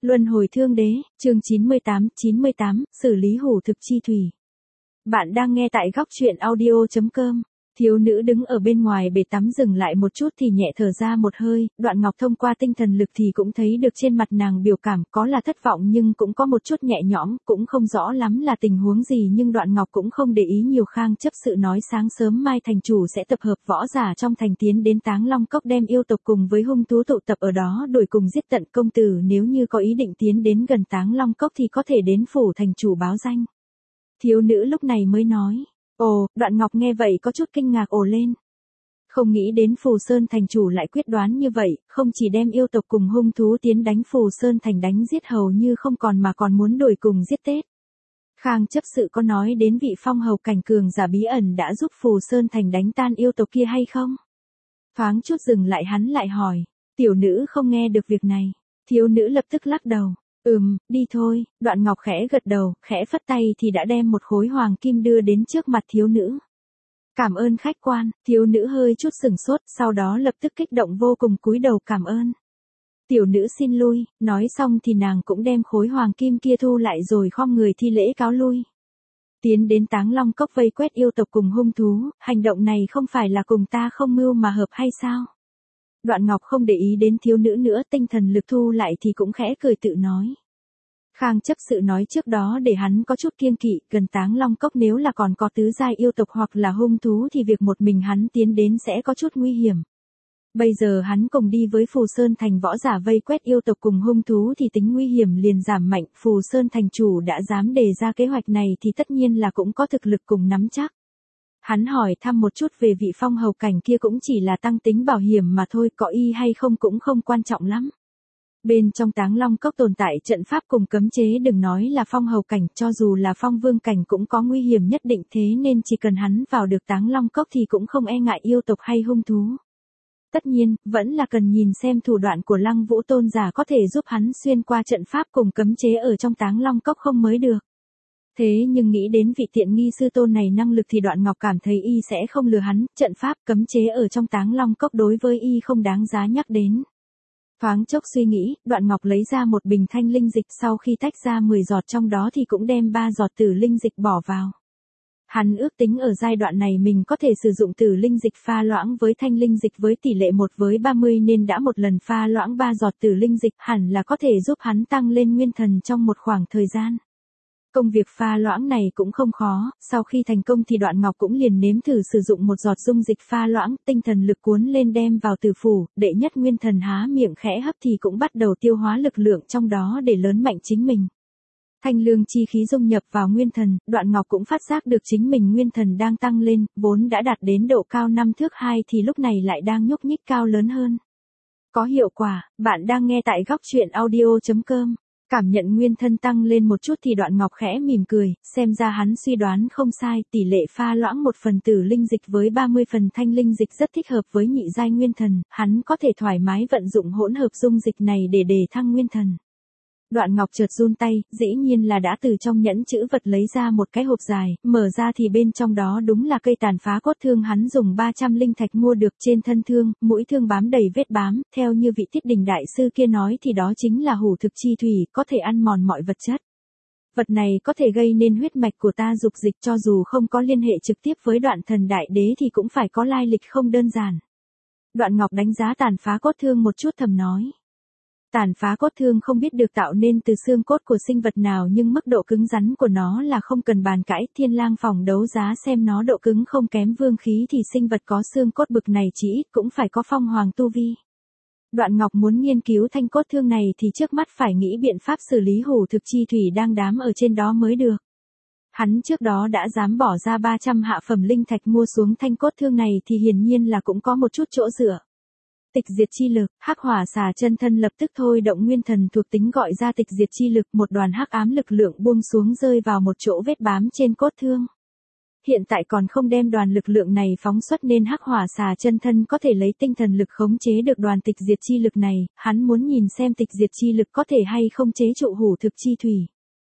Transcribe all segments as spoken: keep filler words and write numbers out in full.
Luân hồi thương đế, chương chín mươi tám, chín mươi tám, xử lý hủ thực chi thủy. Bạn đang nghe tại góc truyện audio chấm com. Thiếu nữ đứng ở bên ngoài bể tắm dừng lại một chút thì nhẹ thở ra một hơi, Đoạn Ngọc thông qua tinh thần lực thì cũng thấy được trên mặt nàng biểu cảm có là thất vọng nhưng cũng có một chút nhẹ nhõm, cũng không rõ lắm là tình huống gì nhưng Đoạn Ngọc cũng không để ý nhiều. Khang chấp sự nói sáng sớm mai thành chủ sẽ tập hợp võ giả trong thành tiến đến Táng Long Cốc đem yêu tộc cùng với hung thú tụ tập ở đó đuổi cùng giết tận công tử, nếu như có ý định tiến đến gần Táng Long Cốc thì có thể đến phủ thành chủ báo danh. Thiếu nữ lúc này mới nói. Ồ, Đoạn Ngọc nghe vậy có chút kinh ngạc ồ lên. Không nghĩ đến Phù Sơn thành chủ lại quyết đoán như vậy, không chỉ đem yêu tộc cùng hung thú tiến đánh Phù Sơn thành đánh giết hầu như không còn mà còn muốn đuổi cùng giết Tết. Khang chấp sự có nói đến vị phong hầu cảnh cường giả bí ẩn đã giúp Phù Sơn thành đánh tan yêu tộc kia hay không? Thoáng chút dừng lại hắn lại hỏi, tiểu nữ không nghe được việc này. Thiếu nữ lập tức lắc đầu. Ừm, đi thôi. Đoạn Ngọc khẽ gật đầu, khẽ phất tay thì đã đem một khối hoàng kim đưa đến trước mặt thiếu nữ. Cảm ơn khách quan. Thiếu nữ hơi chút sửng sốt, sau đó lập tức kích động vô cùng cúi đầu cảm ơn. Tiểu nữ xin lui. Nói xong thì nàng cũng đem khối hoàng kim kia thu lại rồi khom người thi lễ cáo lui. Tiến đến Táng Long Cốc vây quét yêu tộc cùng hung thú, hành động này không phải là cùng ta không mưu mà hợp hay sao? Đoạn Ngọc không để ý đến thiếu nữ nữa, tinh thần lực thu lại thì cũng khẽ cười tự nói. Khang chấp sự nói trước đó để hắn có chút kiêng kỵ, gần Táng Long Cốc nếu là còn có tứ giai yêu tộc hoặc là hung thú thì việc một mình hắn tiến đến sẽ có chút nguy hiểm. Bây giờ hắn cùng đi với Phù Sơn thành võ giả vây quét yêu tộc cùng hung thú thì tính nguy hiểm liền giảm mạnh, Phù Sơn thành chủ đã dám đề ra kế hoạch này thì tất nhiên là cũng có thực lực cùng nắm chắc. Hắn hỏi thăm một chút về vị phong hầu cảnh kia cũng chỉ là tăng tính bảo hiểm mà thôi, có y hay không cũng không quan trọng lắm. Bên trong Táng Long Cốc tồn tại trận pháp cùng cấm chế, đừng nói là phong hầu cảnh, cho dù là phong vương cảnh cũng có nguy hiểm nhất định, thế nên chỉ cần hắn vào được Táng Long Cốc thì cũng không e ngại yêu tộc hay hung thú. Tất nhiên, vẫn là cần nhìn xem thủ đoạn của Lăng Vũ tôn giả có thể giúp hắn xuyên qua trận pháp cùng cấm chế ở trong Táng Long Cốc không mới được. Thế nhưng nghĩ đến vị tiện nghi sư tôn này năng lực thì Đoạn Ngọc cảm thấy y sẽ không lừa hắn, trận pháp cấm chế ở trong Táng Long Cốc đối với y không đáng giá nhắc đến. Thoáng chốc suy nghĩ, Đoạn Ngọc lấy ra một bình thanh linh dịch, sau khi tách ra mười giọt trong đó thì cũng đem ba giọt tử linh dịch bỏ vào. Hắn ước tính ở giai đoạn này mình có thể sử dụng tử linh dịch pha loãng với thanh linh dịch với tỷ lệ một với ba mươi nên đã một lần pha loãng ba giọt tử linh dịch hẳn là có thể giúp hắn tăng lên nguyên thần trong một khoảng thời gian. Công việc pha loãng này cũng không khó, sau khi thành công thì Đoạn Ngọc cũng liền nếm thử sử dụng một giọt dung dịch pha loãng, tinh thần lực cuốn lên đem vào tử phủ, đệ nhất nguyên thần há miệng khẽ hấp thì cũng bắt đầu tiêu hóa lực lượng trong đó để lớn mạnh chính mình. Thanh lương chi khí dung nhập vào nguyên thần, Đoạn Ngọc cũng phát giác được chính mình nguyên thần đang tăng lên, vốn đã đạt đến độ cao năm thước hai thì lúc này lại đang nhúc nhích cao lớn hơn. Có hiệu quả. Bạn đang nghe tại góc truyện audio chấm com. Cảm nhận nguyên thân tăng lên một chút thì Đoạn Ngọc khẽ mỉm cười, xem ra hắn suy đoán không sai, tỷ lệ pha loãng một phần tử linh dịch với ba mươi phần thanh linh dịch rất thích hợp với nhị giai nguyên thần, hắn có thể thoải mái vận dụng hỗn hợp dung dịch này để đề thăng nguyên thần. Đoạn Ngọc chợt run tay, dĩ nhiên là đã từ trong nhẫn chữ vật lấy ra một cái hộp dài, mở ra thì bên trong đó đúng là cây tàn phá cốt thương hắn dùng ba trăm linh thạch mua được, trên thân thương, mũi thương bám đầy vết bám, theo như vị Tiết Đình đại sư kia nói thì đó chính là hủ thực chi thủy, có thể ăn mòn mọi vật chất. Vật này có thể gây nên huyết mạch của ta dục dịch, cho dù không có liên hệ trực tiếp với Đoạn Thần đại đế thì cũng phải có lai lịch không đơn giản. Đoạn Ngọc đánh giá tàn phá cốt thương một chút thầm nói. Tàn phá cốt thương không biết được tạo nên từ xương cốt của sinh vật nào nhưng mức độ cứng rắn của nó là không cần bàn cãi, Thiên Lang phòng đấu giá xem nó độ cứng không kém vương khí thì sinh vật có xương cốt bực này chỉ ít cũng phải có phong hoàng tu vi. Đoạn Ngọc muốn nghiên cứu thanh cốt thương này thì trước mắt phải nghĩ biện pháp xử lý hủ thực chi thủy đang đám ở trên đó mới được. Hắn trước đó đã dám bỏ ra ba trăm hạ phẩm linh thạch mua xuống thanh cốt thương này thì hiển nhiên là cũng có một chút chỗ dựa. Tịch diệt chi lực, hắc hỏa xà chân thân lập tức thôi động nguyên thần thuộc tính gọi ra tịch diệt chi lực, một đoàn hắc ám lực lượng buông xuống rơi vào một chỗ vết bám trên cốt thương. Hiện tại còn không đem đoàn lực lượng này phóng xuất nên hắc hỏa xà chân thân có thể lấy tinh thần lực khống chế được đoàn tịch diệt chi lực này, hắn muốn nhìn xem tịch diệt chi lực có thể hay không chế trụ hủ thực chi thủy.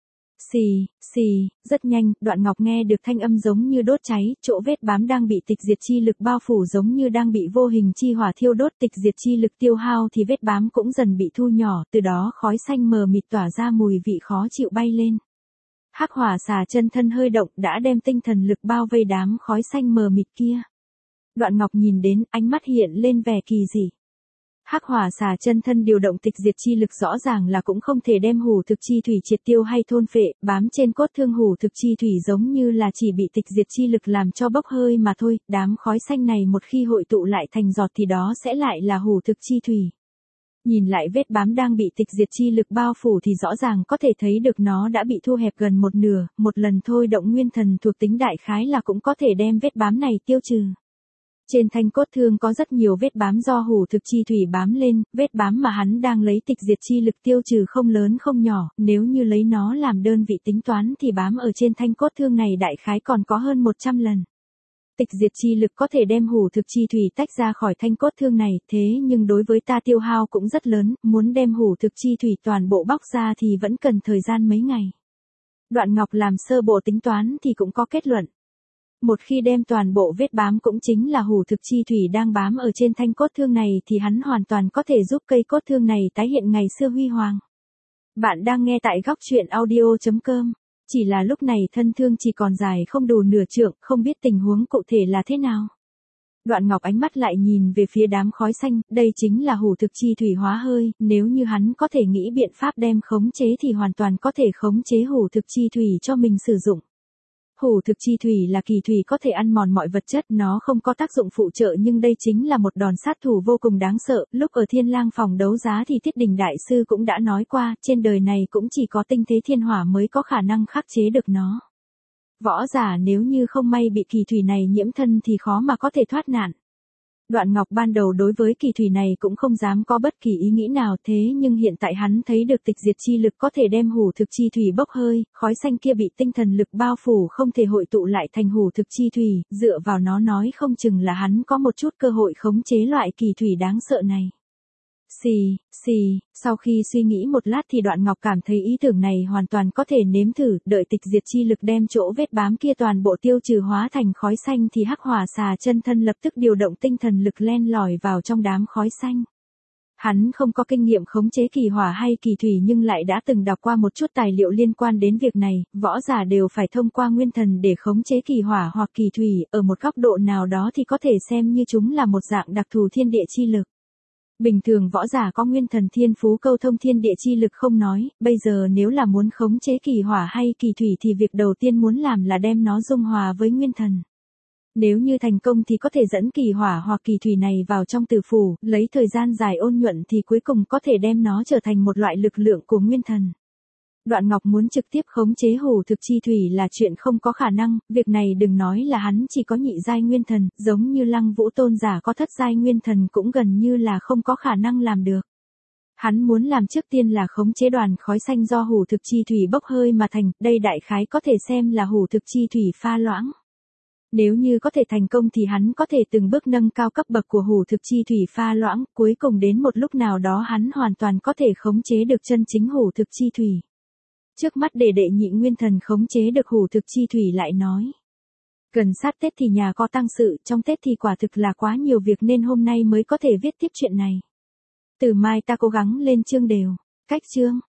Xì, xì, rất nhanh, Đoạn Ngọc nghe được thanh âm giống như đốt cháy, chỗ vết bám đang bị tịch diệt chi lực bao phủ giống như đang bị vô hình chi hỏa thiêu đốt, tịch diệt chi lực tiêu hao thì vết bám cũng dần bị thu nhỏ, từ đó khói xanh mờ mịt tỏa ra mùi vị khó chịu bay lên. Hắc hỏa xà chân thân hơi động đã đem tinh thần lực bao vây đám khói xanh mờ mịt kia. Đoạn Ngọc nhìn đến, ánh mắt hiện lên vẻ kỳ dị. Hắc hỏa xà chân thân điều động tịch diệt chi lực rõ ràng là cũng không thể đem hủ thực chi thủy triệt tiêu hay thôn phệ, bám trên cốt thương hủ thực chi thủy giống như là chỉ bị tịch diệt chi lực làm cho bốc hơi mà thôi, đám khói xanh này một khi hội tụ lại thành giọt thì đó sẽ lại là hủ thực chi thủy. Nhìn lại vết bám đang bị tịch diệt chi lực bao phủ thì rõ ràng có thể thấy được nó đã bị thu hẹp gần một nửa, một lần thôi động nguyên thần thuộc tính đại khái là cũng có thể đem vết bám này tiêu trừ. Trên thanh cốt thương có rất nhiều vết bám do hủ thực chi thủy bám lên, vết bám mà hắn đang lấy tịch diệt chi lực tiêu trừ không lớn không nhỏ, nếu như lấy nó làm đơn vị tính toán thì bám ở trên thanh cốt thương này đại khái còn có hơn một trăm lần. Tịch diệt chi lực có thể đem hủ thực chi thủy tách ra khỏi thanh cốt thương này, thế nhưng đối với ta tiêu hao cũng rất lớn, muốn đem hủ thực chi thủy toàn bộ bóc ra thì vẫn cần thời gian mấy ngày. Đoạn Ngọc làm sơ bộ tính toán thì cũng có kết luận. Một khi đem toàn bộ vết bám cũng chính là hủ thực chi thủy đang bám ở trên thanh cốt thương này thì hắn hoàn toàn có thể giúp cây cốt thương này tái hiện ngày xưa huy hoàng. Bạn đang nghe tại góc truyện audio chấm com. Chỉ là lúc này thân thương chỉ còn dài không đủ nửa trượng, không biết tình huống cụ thể là thế nào. Đoạn Ngọc ánh mắt lại nhìn về phía đám khói xanh, đây chính là hủ thực chi thủy hóa hơi, nếu như hắn có thể nghĩ biện pháp đem khống chế thì hoàn toàn có thể khống chế hủ thực chi thủy cho mình sử dụng. Hủ thực chi thủy là kỳ thủy có thể ăn mòn mọi vật chất, nó không có tác dụng phụ trợ nhưng đây chính là một đòn sát thủ vô cùng đáng sợ, lúc ở Thiên Lang phòng đấu giá thì Tiết Đình Đại Sư cũng đã nói qua, trên đời này cũng chỉ có tinh thế thiên hỏa mới có khả năng khắc chế được nó. Võ giả nếu như không may bị kỳ thủy này nhiễm thân thì khó mà có thể thoát nạn. Đoạn Ngọc ban đầu đối với kỳ thủy này cũng không dám có bất kỳ ý nghĩ nào thế nhưng hiện tại hắn thấy được tịch diệt chi lực có thể đem hủ thực chi thủy bốc hơi, khói xanh kia bị tinh thần lực bao phủ không thể hội tụ lại thành hủ thực chi thủy, dựa vào nó nói không chừng là hắn có một chút cơ hội khống chế loại kỳ thủy đáng sợ này. Xì, xì, sau khi suy nghĩ một lát thì Đoạn Ngọc cảm thấy ý tưởng này hoàn toàn có thể nếm thử, đợi tịch diệt chi lực đem chỗ vết bám kia toàn bộ tiêu trừ hóa thành khói xanh thì hắc hỏa xà chân thân lập tức điều động tinh thần lực len lỏi vào trong đám khói xanh. Hắn không có kinh nghiệm khống chế kỳ hỏa hay kỳ thủy nhưng lại đã từng đọc qua một chút tài liệu liên quan đến việc này, võ giả đều phải thông qua nguyên thần để khống chế kỳ hỏa hoặc kỳ thủy, ở một góc độ nào đó thì có thể xem như chúng là một dạng đặc thù thiên địa chi lực. Bình thường võ giả có nguyên thần thiên phú câu thông thiên địa chi lực không nói, bây giờ nếu là muốn khống chế kỳ hỏa hay kỳ thủy thì việc đầu tiên muốn làm là đem nó dung hòa với nguyên thần. Nếu như thành công thì có thể dẫn kỳ hỏa hoặc kỳ thủy này vào trong tử phủ, lấy thời gian dài ôn nhuận thì cuối cùng có thể đem nó trở thành một loại lực lượng của nguyên thần. Đoạn Ngọc muốn trực tiếp khống chế hủ thực chi thủy là chuyện không có khả năng, việc này đừng nói là hắn chỉ có nhị giai nguyên thần, giống như Lăng Vũ tôn giả có thất giai nguyên thần cũng gần như là không có khả năng làm được. Hắn muốn làm trước tiên là khống chế đoàn khói xanh do hủ thực chi thủy bốc hơi mà thành, đây đại khái có thể xem là hủ thực chi thủy pha loãng. Nếu như có thể thành công thì hắn có thể từng bước nâng cao cấp bậc của hủ thực chi thủy pha loãng, cuối cùng đến một lúc nào đó hắn hoàn toàn có thể khống chế được chân chính hủ thực chi thủy. Trước mắt để đệ nhị nguyên thần khống chế được hủ thực chi thủy lại nói. Gần sát Tết thì nhà có tang sự, trong Tết thì quả thực là quá nhiều việc nên hôm nay mới có thể viết tiếp chuyện này. Từ mai ta cố gắng lên chương đều. Cách chương.